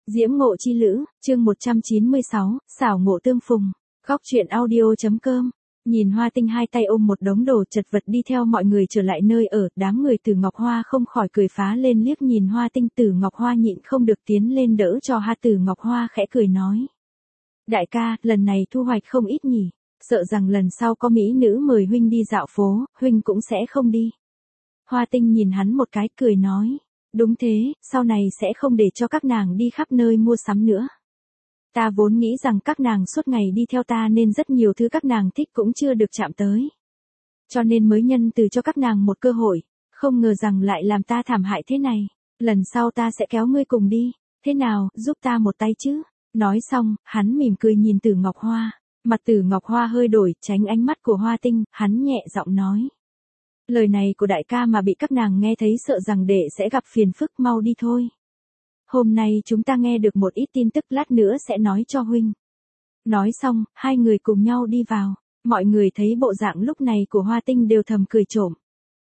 Diễm ngộ chi lữ, chương 196, xảo ngộ tương phùng. Góc truyện audio.com. Nhìn Hoa Tinh hai tay ôm một đống đồ chật vật đi theo mọi người trở lại nơi ở, đám người Từ Ngọc Hoa không khỏi cười phá lên liếc nhìn Hoa Tinh. Từ Ngọc Hoa nhịn không được tiến lên đỡ cho Từ Ngọc Hoa khẽ cười nói. Đại ca, lần này thu hoạch không ít nhỉ, sợ rằng lần sau có mỹ nữ mời huynh đi dạo phố, huynh cũng sẽ không đi. Hoa Tinh nhìn hắn một cái cười nói. Đúng thế, sau này sẽ không để cho các nàng đi khắp nơi mua sắm nữa. Ta vốn nghĩ rằng các nàng suốt ngày đi theo ta nên rất nhiều thứ các nàng thích cũng chưa được chạm tới. Cho nên mới nhân từ cho các nàng một cơ hội, không ngờ rằng lại làm ta thảm hại thế này. Lần sau ta sẽ kéo ngươi cùng đi, thế nào, giúp ta một tay chứ? Nói xong, hắn mỉm cười nhìn Từ Ngọc Hoa. Mặt Từ Ngọc Hoa hơi đổi, tránh ánh mắt của Hoa Tinh, hắn nhẹ giọng nói. Lời này của đại ca mà bị các nàng nghe thấy sợ rằng đệ sẽ gặp phiền phức, mau đi thôi. Hôm nay chúng ta nghe được một ít tin tức, lát nữa sẽ nói cho huynh. Nói xong, hai người cùng nhau đi vào. Mọi người thấy bộ dạng lúc này của Hoa Tinh đều thầm cười trộm.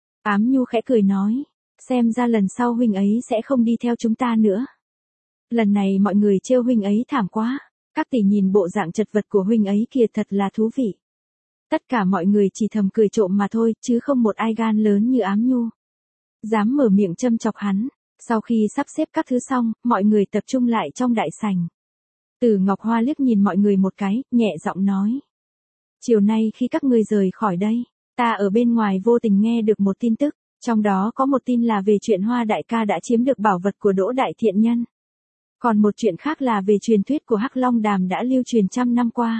Ám Nhu khẽ cười nói, xem ra lần sau huynh ấy sẽ không đi theo chúng ta nữa. Lần này mọi người trêu huynh ấy thảm quá, các tỷ nhìn bộ dạng chật vật của huynh ấy kìa thật là thú vị. Tất cả mọi người chỉ thầm cười trộm mà thôi, chứ không một ai gan lớn như Ám Nhu dám mở miệng châm chọc hắn. Sau khi sắp xếp các thứ xong, mọi người tập trung lại trong đại sảnh. Từ Ngọc Hoa liếc nhìn mọi người một cái, nhẹ giọng nói. Chiều nay khi các ngươi rời khỏi đây, ta ở bên ngoài vô tình nghe được một tin tức, trong đó có một tin là về chuyện Hoa đại ca đã chiếm được bảo vật của Đỗ đại thiện nhân. Còn một chuyện khác là về truyền thuyết của Hắc Long Đàm đã lưu truyền trăm năm qua.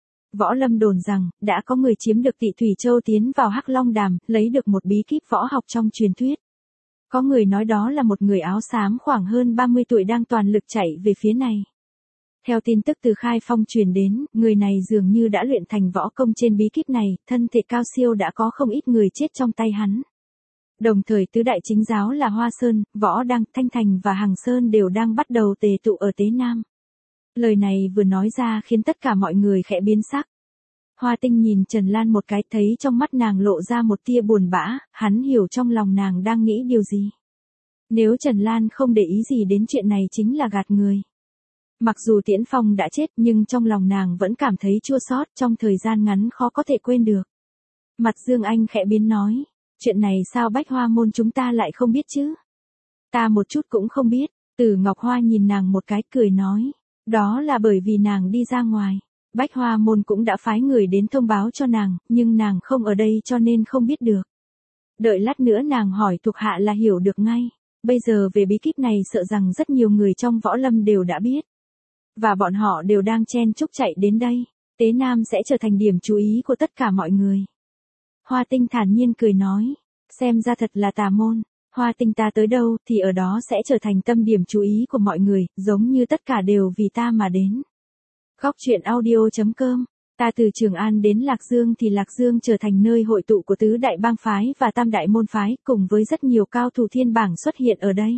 Võ Lâm đồn rằng, đã có người chiếm được Tị Thủy Châu tiến vào Hắc Long Đàm, lấy được một bí kíp võ học trong truyền thuyết. Có người nói đó là một người áo xám khoảng hơn 30 tuổi đang toàn lực chạy về phía này. Theo tin tức từ Khai Phong truyền đến, người này dường như đã luyện thành võ công trên bí kíp này, thân thể cao siêu đã có không ít người chết trong tay hắn. Đồng thời tứ đại chính giáo là Hoa Sơn, Võ Đăng, Thanh Thành và Hằng Sơn đều đang bắt đầu tề tụ ở Tế Nam. Lời này vừa nói ra khiến tất cả mọi người khẽ biến sắc. Hoa Tinh nhìn Trần Lan một cái, thấy trong mắt nàng lộ ra một tia buồn bã, hắn hiểu trong lòng nàng đang nghĩ điều gì. Nếu Trần Lan không để ý gì đến chuyện này chính là gạt người. Mặc dù Tiễn Phong đã chết nhưng trong lòng nàng vẫn cảm thấy chua xót, trong thời gian ngắn khó có thể quên được. Mặt Dương Anh khẽ biến nói, chuyện này sao Bách Hoa môn chúng ta lại không biết chứ? Ta một chút cũng không biết. Từ Ngọc Hoa nhìn nàng một cái cười nói, đó là bởi vì nàng đi ra ngoài. Bách Hoa môn cũng đã phái người đến thông báo cho nàng, nhưng nàng không ở đây cho nên không biết được. Đợi lát nữa nàng hỏi thuộc hạ là hiểu được ngay. Bây giờ về bí kíp này sợ rằng rất nhiều người trong võ lâm đều đã biết. Và bọn họ đều đang chen chúc chạy đến đây. Tế Nam sẽ trở thành điểm chú ý của tất cả mọi người. Hoa Tinh thản nhiên cười nói, xem ra thật là tà môn. Hoa Tinh ta tới đâu thì ở đó sẽ trở thành tâm điểm chú ý của mọi người, giống như tất cả đều vì ta mà đến. Góc truyện audio.com. Ta từ Trường An đến Lạc Dương thì Lạc Dương trở thành nơi hội tụ của tứ đại bang phái và tam đại môn phái, cùng với rất nhiều cao thủ thiên bảng xuất hiện ở đây.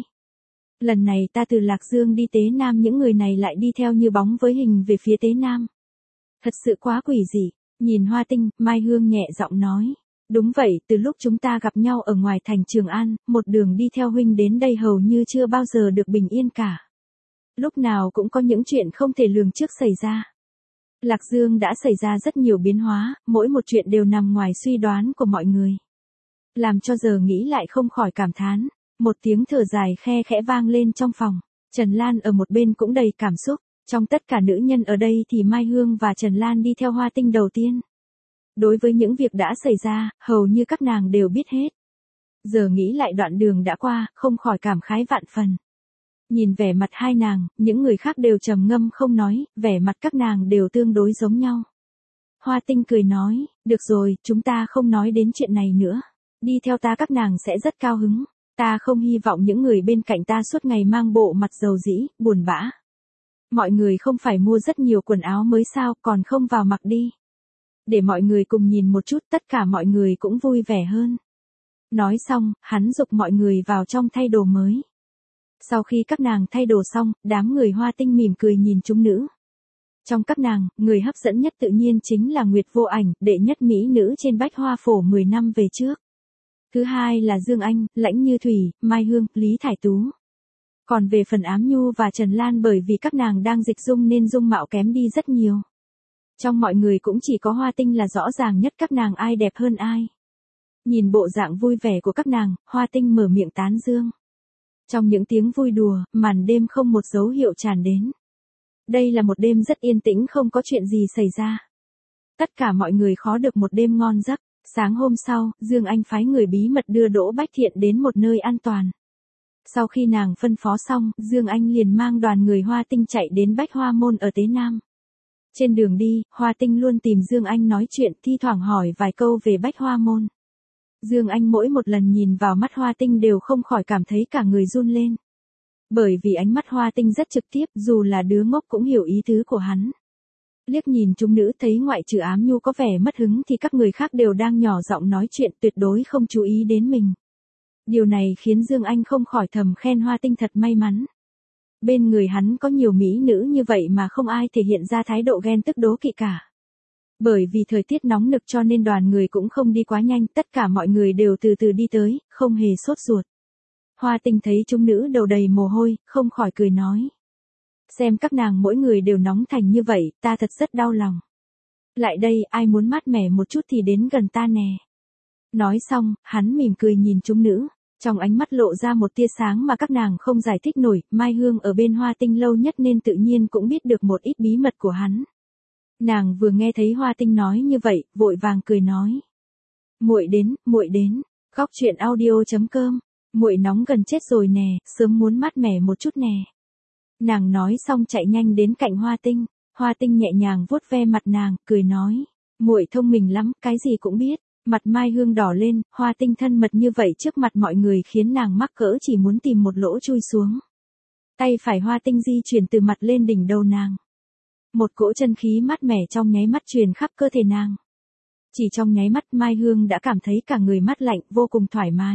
Lần này ta từ Lạc Dương đi Tế Nam, những người này lại đi theo như bóng với hình về phía Tế Nam. Thật sự quá quỷ dị. Nhìn Hoa Tinh, Mai Hương nhẹ giọng nói. Đúng vậy, từ lúc chúng ta gặp nhau ở ngoài thành Trường An, một đường đi theo huynh đến đây hầu như chưa bao giờ được bình yên cả. Lúc nào cũng có những chuyện không thể lường trước xảy ra. Lạc Dương đã xảy ra rất nhiều biến hóa, mỗi một chuyện đều nằm ngoài suy đoán của mọi người. Làm cho giờ nghĩ lại không khỏi cảm thán. Một tiếng thở dài khe khẽ vang lên trong phòng. Trần Lan ở một bên cũng đầy cảm xúc. Trong tất cả nữ nhân ở đây thì Mai Hương và Trần Lan đi theo Hoa Tinh đầu tiên. Đối với những việc đã xảy ra, hầu như các nàng đều biết hết. Giờ nghĩ lại đoạn đường đã qua, không khỏi cảm khái vạn phần. Nhìn vẻ mặt hai nàng, những người khác đều trầm ngâm không nói, vẻ mặt các nàng đều tương đối giống nhau. Hoa Tinh cười nói, được rồi, chúng ta không nói đến chuyện này nữa. Đi theo ta các nàng sẽ rất cao hứng. Ta không hy vọng những người bên cạnh ta suốt ngày mang bộ mặt dầu dĩ, buồn bã. Mọi người không phải mua rất nhiều quần áo mới sao, còn không vào mặc đi. Để mọi người cùng nhìn một chút, tất cả mọi người cũng vui vẻ hơn. Nói xong, hắn giục mọi người vào trong thay đồ mới. Sau khi các nàng thay đồ xong, đám người Hoa Tinh mỉm cười nhìn chúng nữ. Trong các nàng, người hấp dẫn nhất tự nhiên chính là Nguyệt Vô Ảnh, đệ nhất mỹ nữ trên Bách Hoa Phổ 10 năm về trước. Thứ hai là Dương Anh, Lãnh Như Thủy, Mai Hương, Lý Thải Tú. Còn về phần Ám Nhu và Trần Lan bởi vì các nàng đang dịch dung nên dung mạo kém đi rất nhiều. Trong mọi người cũng chỉ có Hoa Tinh là rõ ràng nhất các nàng ai đẹp hơn ai. Nhìn bộ dạng vui vẻ của các nàng, Hoa Tinh mở miệng tán dương. Trong những tiếng vui đùa, màn đêm không một dấu hiệu tràn đến. Đây là một đêm rất yên tĩnh không có chuyện gì xảy ra. Tất cả mọi người khó được một đêm ngon giấc. Sáng hôm sau, Dương Anh phái người bí mật đưa Đỗ Bách Thiện đến một nơi an toàn. Sau khi nàng phân phó xong, Dương Anh liền mang đoàn người Hoa Tinh chạy đến Bách Hoa Môn ở Tế Nam. Trên đường đi, Hoa Tinh luôn tìm Dương Anh nói chuyện, thi thoảng hỏi vài câu về Bách Hoa Môn. Dương Anh mỗi một lần nhìn vào mắt Hoa Tinh đều không khỏi cảm thấy cả người run lên. Bởi vì ánh mắt Hoa Tinh rất trực tiếp, dù là đứa ngốc cũng hiểu ý tứ của hắn. Liếc nhìn chúng nữ thấy ngoại trừ Ám Nhu có vẻ mất hứng thì các người khác đều đang nhỏ giọng nói chuyện tuyệt đối không chú ý đến mình. Điều này khiến Dương Anh không khỏi thầm khen Hoa Tinh thật may mắn. Bên người hắn có nhiều mỹ nữ như vậy mà không ai thể hiện ra thái độ ghen tức đố kỵ cả. Bởi vì thời tiết nóng nực cho nên đoàn người cũng không đi quá nhanh, tất cả mọi người đều từ từ đi tới, không hề sốt ruột. Hoa Tinh thấy chúng nữ đầu đầy mồ hôi, không khỏi cười nói. Xem các nàng mỗi người đều nóng thành như vậy, ta thật rất đau lòng. Lại đây, ai muốn mát mẻ một chút thì đến gần ta nè. Nói xong, hắn mỉm cười nhìn chúng nữ. Trong ánh mắt lộ ra một tia sáng mà các nàng không giải thích nổi, Mai Hương ở bên Hoa Tinh lâu nhất nên tự nhiên cũng biết được một ít bí mật của hắn. Nàng vừa nghe thấy Hoa Tinh nói như vậy, vội vàng cười nói. Muội đến, Góc truyện audio.com, muội nóng gần chết rồi nè, sớm muốn mát mẻ một chút nè. Nàng nói xong chạy nhanh đến cạnh Hoa Tinh, Hoa Tinh nhẹ nhàng vuốt ve mặt nàng, cười nói. Muội thông minh lắm, cái gì cũng biết. Mặt Mai Hương đỏ lên, Hoa Tinh thân mật như vậy trước mặt mọi người khiến nàng mắc cỡ chỉ muốn tìm một lỗ chui xuống. Tay phải Hoa Tinh di chuyển từ mặt lên đỉnh đầu nàng. Một cỗ chân khí mát mẻ trong nháy mắt truyền khắp cơ thể nàng. Chỉ trong nháy mắt Mai Hương đã cảm thấy cả người mát lạnh, vô cùng thoải mái.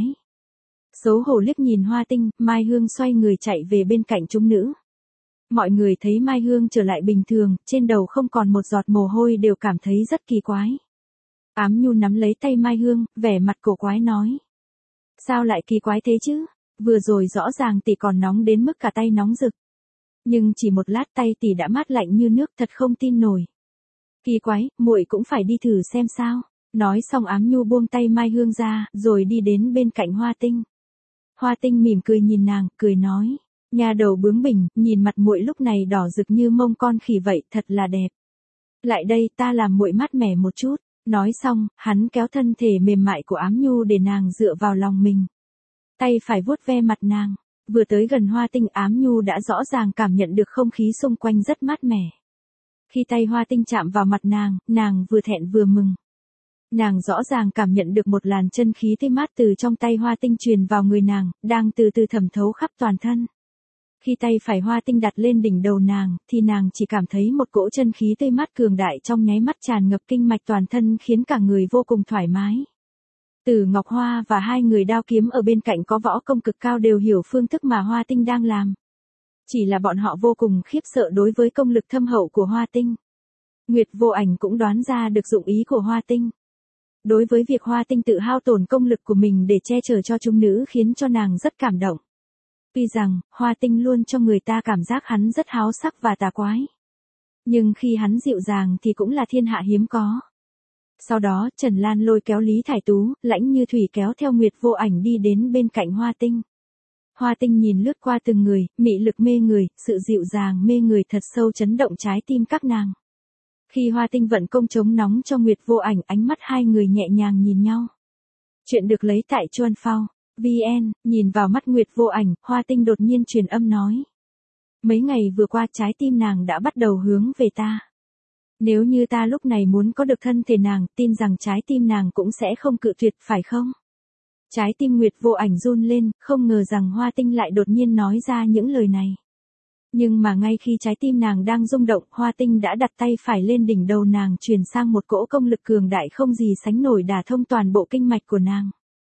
Xấu hổ liếc nhìn Hoa Tinh, Mai Hương xoay người chạy về bên cạnh chúng nữ. Mọi người thấy Mai Hương trở lại bình thường, trên đầu không còn một giọt mồ hôi đều cảm thấy rất kỳ quái. Ám Nhu nắm lấy tay Mai Hương, vẻ mặt cổ quái nói. Sao lại kỳ quái thế chứ? Vừa rồi rõ ràng tỷ còn nóng đến mức cả tay nóng rực. Nhưng chỉ một lát tay tỷ đã mát lạnh như nước, thật không tin nổi. Kỳ quái, muội cũng phải đi thử xem sao. Nói xong Ám Nhu buông tay Mai Hương ra, rồi đi đến bên cạnh Hoa Tinh. Hoa Tinh mỉm cười nhìn nàng, cười nói. Nhà đầu bướng bỉnh, nhìn mặt muội lúc này đỏ rực như mông con khỉ vậy, thật là đẹp. Lại đây, ta làm muội mát mẻ một chút. Nói xong, hắn kéo thân thể mềm mại của Ám Nhu để nàng dựa vào lòng mình. Tay phải vuốt ve mặt nàng. Vừa tới gần Hoa Tinh, Ám Nhu đã rõ ràng cảm nhận được không khí xung quanh rất mát mẻ. Khi tay Hoa Tinh chạm vào mặt nàng vừa thẹn vừa mừng. Nàng rõ ràng cảm nhận được một làn chân khí tươi mát từ trong tay Hoa Tinh truyền vào người nàng, đang từ từ thẩm thấu khắp toàn thân. Khi tay phải Hoa Tinh đặt lên đỉnh đầu nàng, thì nàng chỉ cảm thấy một cỗ chân khí tươi mát cường đại trong nháy mắt tràn ngập kinh mạch toàn thân khiến cả người vô cùng thoải mái. Từ Ngọc Hoa và hai người đao kiếm ở bên cạnh có võ công cực cao đều hiểu phương thức mà Hoa Tinh đang làm. Chỉ là bọn họ vô cùng khiếp sợ đối với công lực thâm hậu của Hoa Tinh. Nguyệt Vô Ảnh cũng đoán ra được dụng ý của Hoa Tinh. Đối với việc Hoa Tinh tự hao tổn công lực của mình để che chở cho chúng nữ khiến cho nàng rất cảm động. Tuy rằng, Hoa Tinh luôn cho người ta cảm giác hắn rất háo sắc và tà quái. Nhưng khi hắn dịu dàng thì cũng là thiên hạ hiếm có. Sau đó, Trần Lan lôi kéo Lý Thải Tú, Lãnh Như Thủy kéo theo Nguyệt Vô Ảnh đi đến bên cạnh Hoa Tinh. Hoa Tinh nhìn lướt qua từng người, mị lực mê người, sự dịu dàng mê người thật sâu chấn động trái tim các nàng. Khi Hoa Tinh vận công chống nóng cho Nguyệt Vô Ảnh, ánh mắt hai người nhẹ nhàng nhìn nhau. Chuyện được lấy tại Chuan Phao. VN, nhìn vào mắt Nguyệt Vô Ảnh, Hoa Tinh đột nhiên truyền âm nói. Mấy ngày vừa qua trái tim nàng đã bắt đầu hướng về ta. Nếu như ta lúc này muốn có được thân thể nàng, tin rằng trái tim nàng cũng sẽ không cự tuyệt, phải không? Trái tim Nguyệt Vô Ảnh run lên, không ngờ rằng Hoa Tinh lại đột nhiên nói ra những lời này. Nhưng mà ngay khi trái tim nàng đang rung động, Hoa Tinh đã đặt tay phải lên đỉnh đầu nàng truyền sang một cỗ công lực cường đại không gì sánh nổi đả thông toàn bộ kinh mạch của nàng.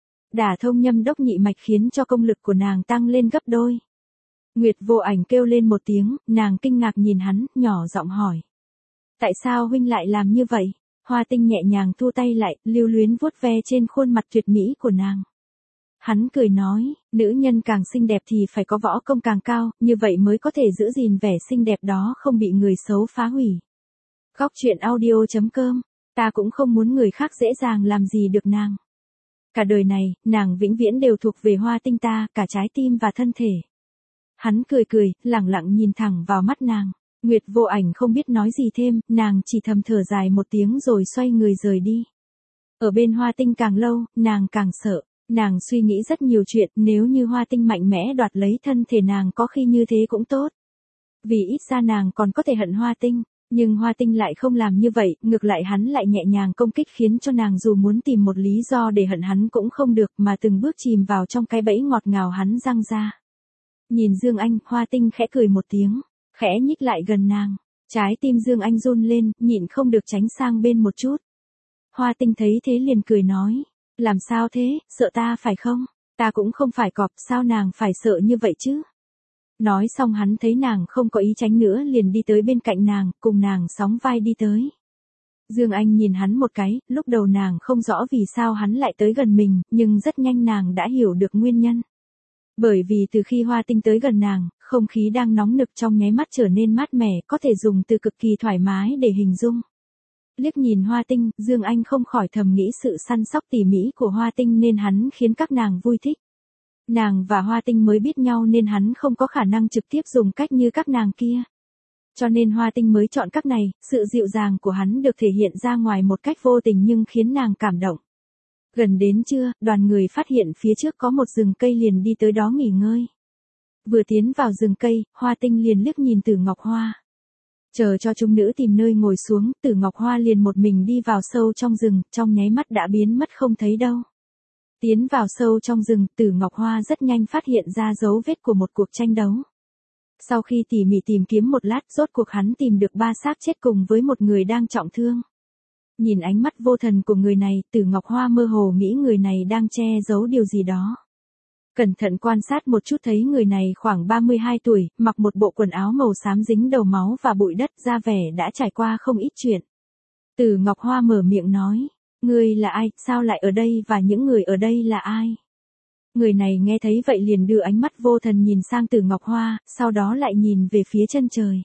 Đả thông nhâm đốc nhị mạch khiến cho công lực của nàng tăng lên gấp đôi. Nguyệt Vô Ảnh kêu lên một tiếng, nàng kinh ngạc nhìn hắn, nhỏ giọng hỏi. Tại sao huynh lại làm như vậy? Hoa Tinh nhẹ nhàng thu tay lại, lưu luyến vuốt ve trên khuôn mặt tuyệt mỹ của nàng. Hắn cười nói, nữ nhân càng xinh đẹp thì phải có võ công càng cao, như vậy mới có thể giữ gìn vẻ xinh đẹp đó không bị người xấu phá hủy. Góc truyện audio.com, ta cũng không muốn người khác dễ dàng làm gì được nàng. Cả đời này, nàng vĩnh viễn đều thuộc về Hoa Tinh ta, cả trái tim và thân thể. Hắn cười cười, lẳng lặng nhìn thẳng vào mắt nàng. Nguyệt Vô Ảnh không biết nói gì thêm, nàng chỉ thầm thở dài một tiếng rồi xoay người rời đi. Ở bên Hoa Tinh càng lâu, nàng càng sợ. Nàng suy nghĩ rất nhiều chuyện, nếu như Hoa Tinh mạnh mẽ đoạt lấy thân thể nàng có khi như thế cũng tốt. Vì ít ra nàng còn có thể hận Hoa Tinh, nhưng Hoa Tinh lại không làm như vậy, ngược lại hắn lại nhẹ nhàng công kích khiến cho nàng dù muốn tìm một lý do để hận hắn cũng không được mà từng bước chìm vào trong cái bẫy ngọt ngào hắn răng ra. Nhìn Dương Anh, Hoa Tinh khẽ cười một tiếng, khẽ nhích lại gần nàng. Trái tim Dương Anh run lên, nhịn không được tránh sang bên một chút. Hoa Tinh thấy thế liền cười nói. Làm sao thế, sợ ta phải không? Ta cũng không phải cọp, sao nàng phải sợ như vậy chứ? Nói xong hắn thấy nàng không có ý tránh nữa liền đi tới bên cạnh nàng, cùng nàng sóng vai đi tới. Dương Anh nhìn hắn một cái, lúc đầu nàng không rõ vì sao hắn lại tới gần mình, nhưng rất nhanh nàng đã hiểu được nguyên nhân. Bởi vì từ khi Hoa Tinh tới gần nàng, không khí đang nóng nực trong nháy mắt trở nên mát mẻ, có thể dùng từ cực kỳ thoải mái để hình dung. Liếc nhìn Hoa Tinh, Dương Anh không khỏi thầm nghĩ sự săn sóc tỉ mỉ của Hoa Tinh nên hắn khiến các nàng vui thích. Nàng và Hoa Tinh mới biết nhau nên hắn không có khả năng trực tiếp dùng cách như các nàng kia. Cho nên Hoa Tinh mới chọn các này, sự dịu dàng của hắn được thể hiện ra ngoài một cách vô tình nhưng khiến nàng cảm động. Gần đến trưa, đoàn người phát hiện phía trước có một rừng cây liền đi tới đó nghỉ ngơi. Vừa tiến vào rừng cây, Hoa Tinh liền liếc nhìn Tử Ngọc Hoa. Chờ cho chúng nữ tìm nơi ngồi xuống, Tử Ngọc Hoa liền một mình đi vào sâu trong rừng, trong nháy mắt đã biến mất không thấy đâu. Tiến vào sâu trong rừng, Tử Ngọc Hoa rất nhanh phát hiện ra dấu vết của một cuộc tranh đấu. Sau khi tỉ mỉ tìm kiếm một lát, rốt cuộc hắn tìm được 3 xác chết cùng với một người đang trọng thương. Nhìn ánh mắt vô thần của người này, Tử Ngọc Hoa mơ hồ nghĩ người này đang che giấu điều gì đó. Cẩn thận quan sát một chút thấy người này khoảng 32 tuổi, mặc một bộ quần áo màu xám dính đầu máu và bụi đất, ra vẻ đã trải qua không ít chuyện. Tử Ngọc Hoa mở miệng nói, ngươi là ai, sao lại ở đây và những người ở đây là ai? Người này nghe thấy vậy liền đưa ánh mắt vô thần nhìn sang Tử Ngọc Hoa, sau đó lại nhìn về phía chân trời.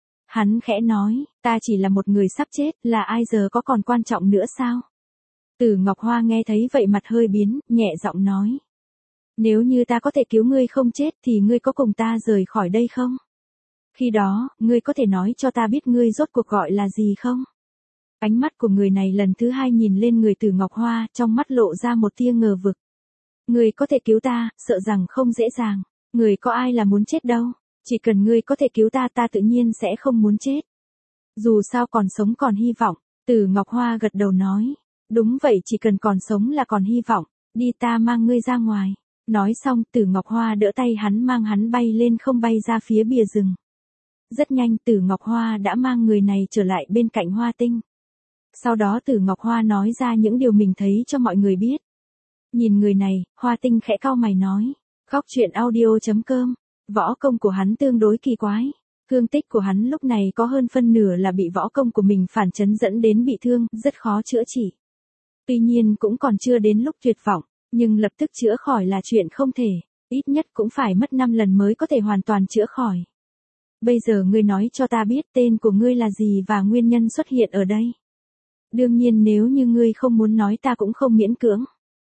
Hắn khẽ nói, ta chỉ là một người sắp chết, là ai giờ có còn quan trọng nữa sao? Tử Ngọc Hoa nghe thấy vậy mặt hơi biến, nhẹ giọng nói. Nếu như ta có thể cứu ngươi không chết thì ngươi có cùng ta rời khỏi đây không? Khi đó, ngươi có thể nói cho ta biết ngươi rốt cuộc gọi là gì không? Ánh mắt của người này lần thứ 2 nhìn lên người Tử Ngọc Hoa, trong mắt lộ ra một tia ngờ vực. Ngươi có thể cứu ta, sợ rằng không dễ dàng. Ngươi có ai là muốn chết đâu. Chỉ cần ngươi có thể cứu ta, ta tự nhiên sẽ không muốn chết. Dù sao còn sống còn hy vọng. Tử Ngọc Hoa gật đầu nói. Đúng vậy, chỉ cần còn sống là còn hy vọng. Đi, ta mang ngươi ra ngoài. Nói xong, Tử Ngọc Hoa đỡ tay hắn mang hắn bay lên không, bay ra phía bìa rừng. Rất nhanh Tử Ngọc Hoa đã mang người này trở lại bên cạnh Hoa Tinh. Sau đó Tử Ngọc Hoa nói ra những điều mình thấy cho mọi người biết. Nhìn người này, Hoa Tinh khẽ cau mày nói. Góc truyện audio.com, võ công của hắn tương đối kỳ quái. Thương tích của hắn lúc này có hơn phân nửa là bị võ công của mình phản chấn dẫn đến bị thương, rất khó chữa trị. Tuy nhiên cũng còn chưa đến lúc tuyệt vọng, nhưng lập tức chữa khỏi là chuyện không thể, ít nhất cũng phải mất 5 lần mới có thể hoàn toàn chữa khỏi. Bây giờ ngươi nói cho ta biết tên của ngươi là gì và nguyên nhân xuất hiện ở đây. Đương nhiên nếu như ngươi không muốn nói ta cũng không miễn cưỡng.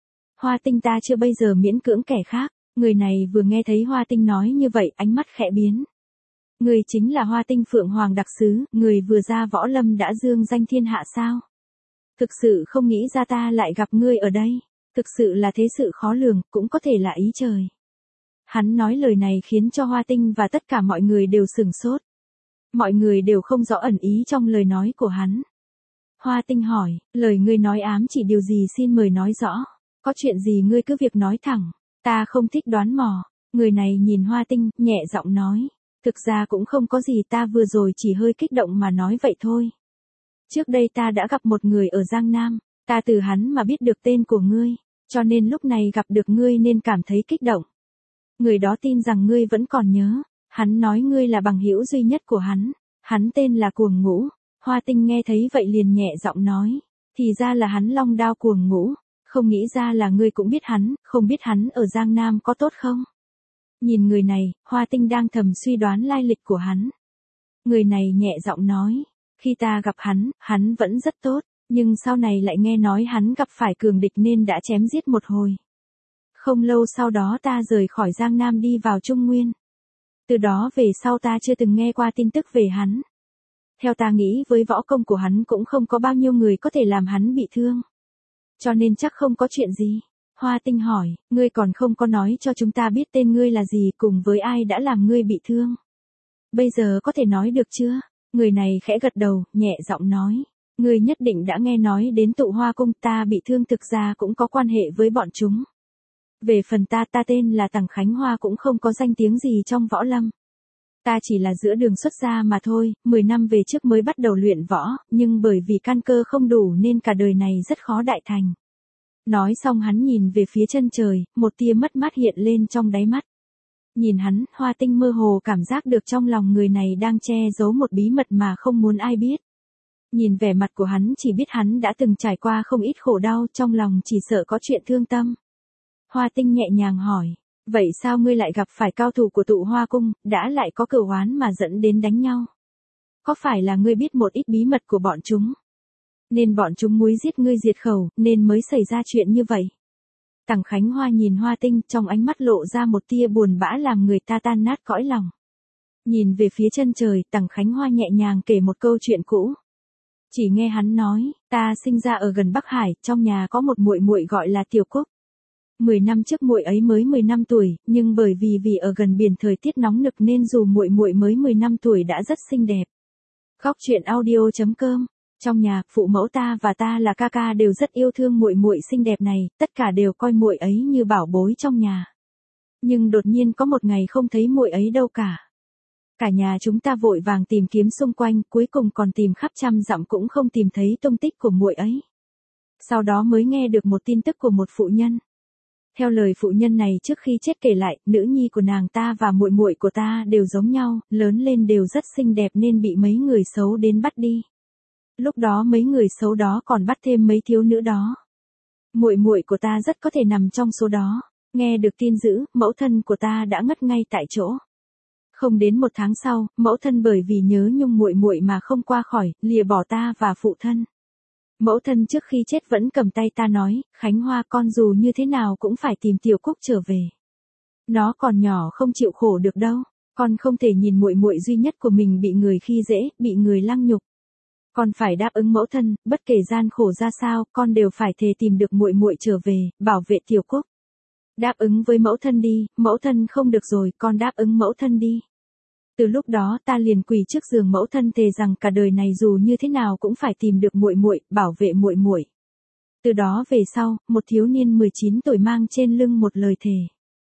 Hoa Tinh ta chưa bây giờ miễn cưỡng kẻ khác. Người này vừa nghe thấy Hoa Tinh nói như vậy, ánh mắt khẽ biến. Ngươi chính là Hoa Tinh Phượng Hoàng đặc sứ, người vừa ra võ lâm đã dương danh thiên hạ sao? Thực sự không nghĩ ra ta lại gặp ngươi ở đây. Thực sự là thế sự khó lường, cũng có thể là ý trời. Hắn nói lời này khiến cho Hoa Tinh và tất cả mọi người đều sửng sốt. Mọi người đều không rõ ẩn ý trong lời nói của hắn. Hoa Tinh hỏi, lời ngươi nói ám chỉ điều gì, xin mời nói rõ. Có chuyện gì ngươi cứ việc nói thẳng, ta không thích đoán mò. Người này nhìn Hoa Tinh, nhẹ giọng nói. Thực ra cũng không có gì, ta vừa rồi chỉ hơi kích động mà nói vậy thôi. Trước đây ta đã gặp một người ở Giang Nam, ta từ hắn mà biết được tên của ngươi, cho nên lúc này gặp được ngươi nên cảm thấy kích động. Người đó tin rằng ngươi vẫn còn nhớ, hắn nói ngươi là bằng hữu duy nhất của hắn tên là Cuồng Ngũ. Hoa Tinh nghe thấy vậy liền nhẹ giọng nói, thì ra là hắn Long Đao Cuồng Ngũ. Không nghĩ ra là ngươi cũng biết hắn, không biết hắn ở Giang Nam có tốt không? Nhìn người này, Hoa Tinh đang thầm suy đoán lai lịch của hắn. Người này nhẹ giọng nói, khi ta gặp hắn, hắn vẫn rất tốt, nhưng sau này lại nghe nói hắn gặp phải cường địch nên đã chém giết một hồi. Không lâu sau đó ta rời khỏi Giang Nam đi vào Trung Nguyên. Từ đó về sau ta chưa từng nghe qua tin tức về hắn. Theo ta nghĩ với võ công của hắn cũng không có bao nhiêu người có thể làm hắn bị thương. Cho nên chắc không có chuyện gì. Hoa Tinh hỏi, ngươi còn không có nói cho chúng ta biết tên ngươi là gì cùng với ai đã làm ngươi bị thương. Bây giờ có thể nói được chưa? Người này khẽ gật đầu, nhẹ giọng nói. Ngươi nhất định đã nghe nói đến Tụ Hoa Cung, ta bị thương thực ra cũng có quan hệ với bọn chúng. Về phần ta tên là Tằng Khánh Hoa cũng không có danh tiếng gì trong võ lâm. Ta chỉ là giữa đường xuất gia mà thôi, 10 năm về trước mới bắt đầu luyện võ, nhưng bởi vì căn cơ không đủ nên cả đời này rất khó đại thành. Nói xong hắn nhìn về phía chân trời, một tia mất mát hiện lên trong đáy mắt. Nhìn hắn, Hoa Tinh mơ hồ cảm giác được trong lòng người này đang che giấu một bí mật mà không muốn ai biết. Nhìn vẻ mặt của hắn chỉ biết hắn đã từng trải qua không ít khổ đau, trong lòng chỉ sợ có chuyện thương tâm. Hoa Tinh nhẹ nhàng hỏi, vậy sao ngươi lại gặp phải cao thủ của Tụ Hoa Cung, đã lại có cửu oán mà dẫn đến đánh nhau? Có phải là ngươi biết một ít bí mật của bọn chúng? Nên bọn chúng múi giết ngươi diệt khẩu, nên mới xảy ra chuyện như vậy. Tằng Khánh Hoa nhìn Hoa Tinh, trong ánh mắt lộ ra một tia buồn bã làm người ta tan nát cõi lòng. Nhìn về phía chân trời, Tằng Khánh Hoa nhẹ nhàng kể một câu chuyện cũ. Chỉ nghe hắn nói, ta sinh ra ở gần Bắc Hải, trong nhà có một muội muội gọi là Tiểu Cúc. 10 năm trước muội ấy mới 10 năm tuổi, nhưng bởi vì ở gần biển thời tiết nóng nực nên dù muội muội mới 10 năm tuổi đã rất xinh đẹp. Góc truyện audio.com. Trong nhà, phụ mẫu ta và ta là ca ca đều rất yêu thương muội muội xinh đẹp này, tất cả đều coi muội ấy như bảo bối trong nhà. Nhưng đột nhiên có một ngày không thấy muội ấy đâu cả. Cả nhà chúng ta vội vàng tìm kiếm xung quanh, cuối cùng còn tìm khắp trăm dặm cũng không tìm thấy tung tích của muội ấy. Sau đó mới nghe được một tin tức của một phụ nhân. Theo lời phụ nhân này trước khi chết kể lại, nữ nhi của nàng ta và muội muội của ta đều giống nhau, lớn lên đều rất xinh đẹp nên bị mấy người xấu đến bắt đi. Lúc đó mấy người xấu đó còn bắt thêm mấy thiếu nữ đó. Muội muội của ta rất có thể nằm trong số đó. Nghe được tin dữ, mẫu thân của ta đã ngất ngay tại chỗ. Không đến một tháng sau, mẫu thân bởi vì nhớ nhung muội muội mà không qua khỏi, lìa bỏ ta và phụ thân. Mẫu thân trước khi chết vẫn cầm tay ta nói, Khánh Hoa con dù như thế nào cũng phải tìm Tiểu Cúc trở về. Nó còn nhỏ không chịu khổ được đâu, con không thể nhìn muội muội duy nhất của mình bị người khi dễ, bị người lăng nhục. Con phải đáp ứng mẫu thân, bất kể gian khổ ra sao, con đều phải thề tìm được muội muội trở về, bảo vệ Tiểu Cúc. Đáp ứng với mẫu thân đi, mẫu thân không được rồi, con đáp ứng mẫu thân đi. Từ lúc đó ta liền quỳ trước giường mẫu thân thề rằng cả đời này dù như thế nào cũng phải tìm được muội muội, bảo vệ muội muội. Từ đó về sau, một thiếu niên 19 tuổi mang trên lưng một lời thề.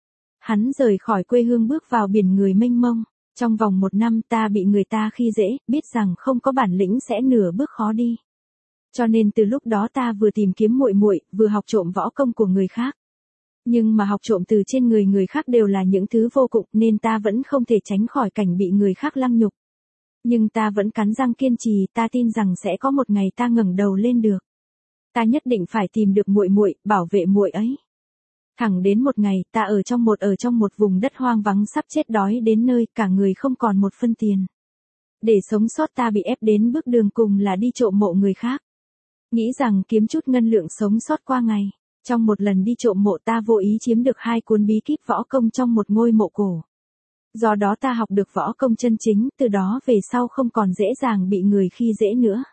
Hắn rời khỏi quê hương bước vào biển người mênh mông. Trong vòng 1 năm ta bị người ta khi dễ, biết rằng không có bản lĩnh sẽ nửa bước khó đi. Cho nên từ lúc đó ta vừa tìm kiếm muội muội, vừa học trộm võ công của người khác. Nhưng mà học trộm từ trên người khác đều là những thứ vô dụng nên ta vẫn không thể tránh khỏi cảnh bị người khác lăng nhục. Nhưng ta vẫn cắn răng kiên trì, ta tin rằng sẽ có một ngày ta ngẩng đầu lên được. Ta nhất định phải tìm được muội muội, bảo vệ muội ấy. Thẳng đến một ngày, ta ở trong một vùng đất hoang vắng sắp chết đói đến nơi, cả người không còn một phân tiền. Để sống sót ta bị ép đến bước đường cùng là đi trộm mộ người khác. Nghĩ rằng kiếm chút ngân lượng sống sót qua ngày. Trong một lần đi trộm mộ ta vô ý chiếm được 2 cuốn bí kíp võ công trong một ngôi mộ cổ. Do đó ta học được võ công chân chính, từ đó về sau không còn dễ dàng bị người khi dễ nữa.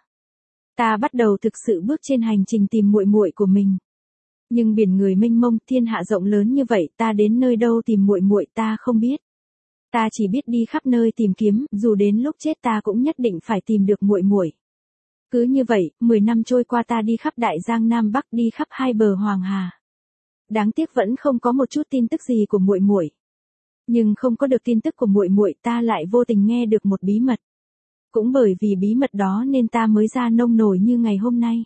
Ta bắt đầu thực sự bước trên hành trình tìm muội muội của mình. Nhưng biển người mênh mông, thiên hạ rộng lớn như vậy, ta đến nơi đâu tìm muội muội ta không biết. Ta chỉ biết đi khắp nơi tìm kiếm, dù đến lúc chết ta cũng nhất định phải tìm được muội muội. Cứ như vậy, 10 năm trôi qua ta đi khắp Đại Giang Nam Bắc, đi khắp hai bờ Hoàng Hà. Đáng tiếc vẫn không có một chút tin tức gì của muội muội. Nhưng không có được tin tức của muội muội, ta lại vô tình nghe được một bí mật. Cũng bởi vì bí mật đó nên ta mới ra nông nổi như ngày hôm nay.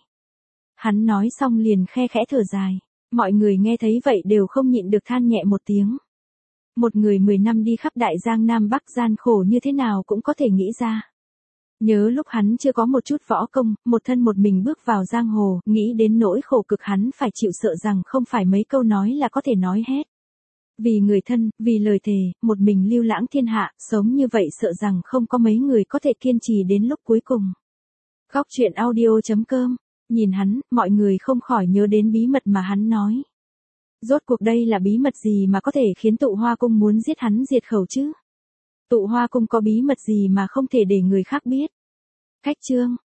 Hắn nói xong liền khe khẽ thở dài. Mọi người nghe thấy vậy đều không nhịn được than nhẹ một tiếng. Một người 10 năm đi khắp Đại Giang Nam Bắc gian khổ như thế nào cũng có thể nghĩ ra. Nhớ lúc hắn chưa có một chút võ công, một thân một mình bước vào giang hồ, nghĩ đến nỗi khổ cực hắn phải chịu sợ rằng không phải mấy câu nói là có thể nói hết. Vì người thân, vì lời thề, một mình lưu lãng thiên hạ, sống như vậy sợ rằng không có mấy người có thể kiên trì đến lúc cuối cùng. Góc truyện audio.com. Nhìn hắn, mọi người không khỏi nhớ đến bí mật mà hắn nói. Rốt cuộc đây là bí mật gì mà có thể khiến tụ hoa cung muốn giết hắn diệt khẩu chứ? Tụ hoa cung có bí mật gì mà không thể để người khác biết? Khách chương.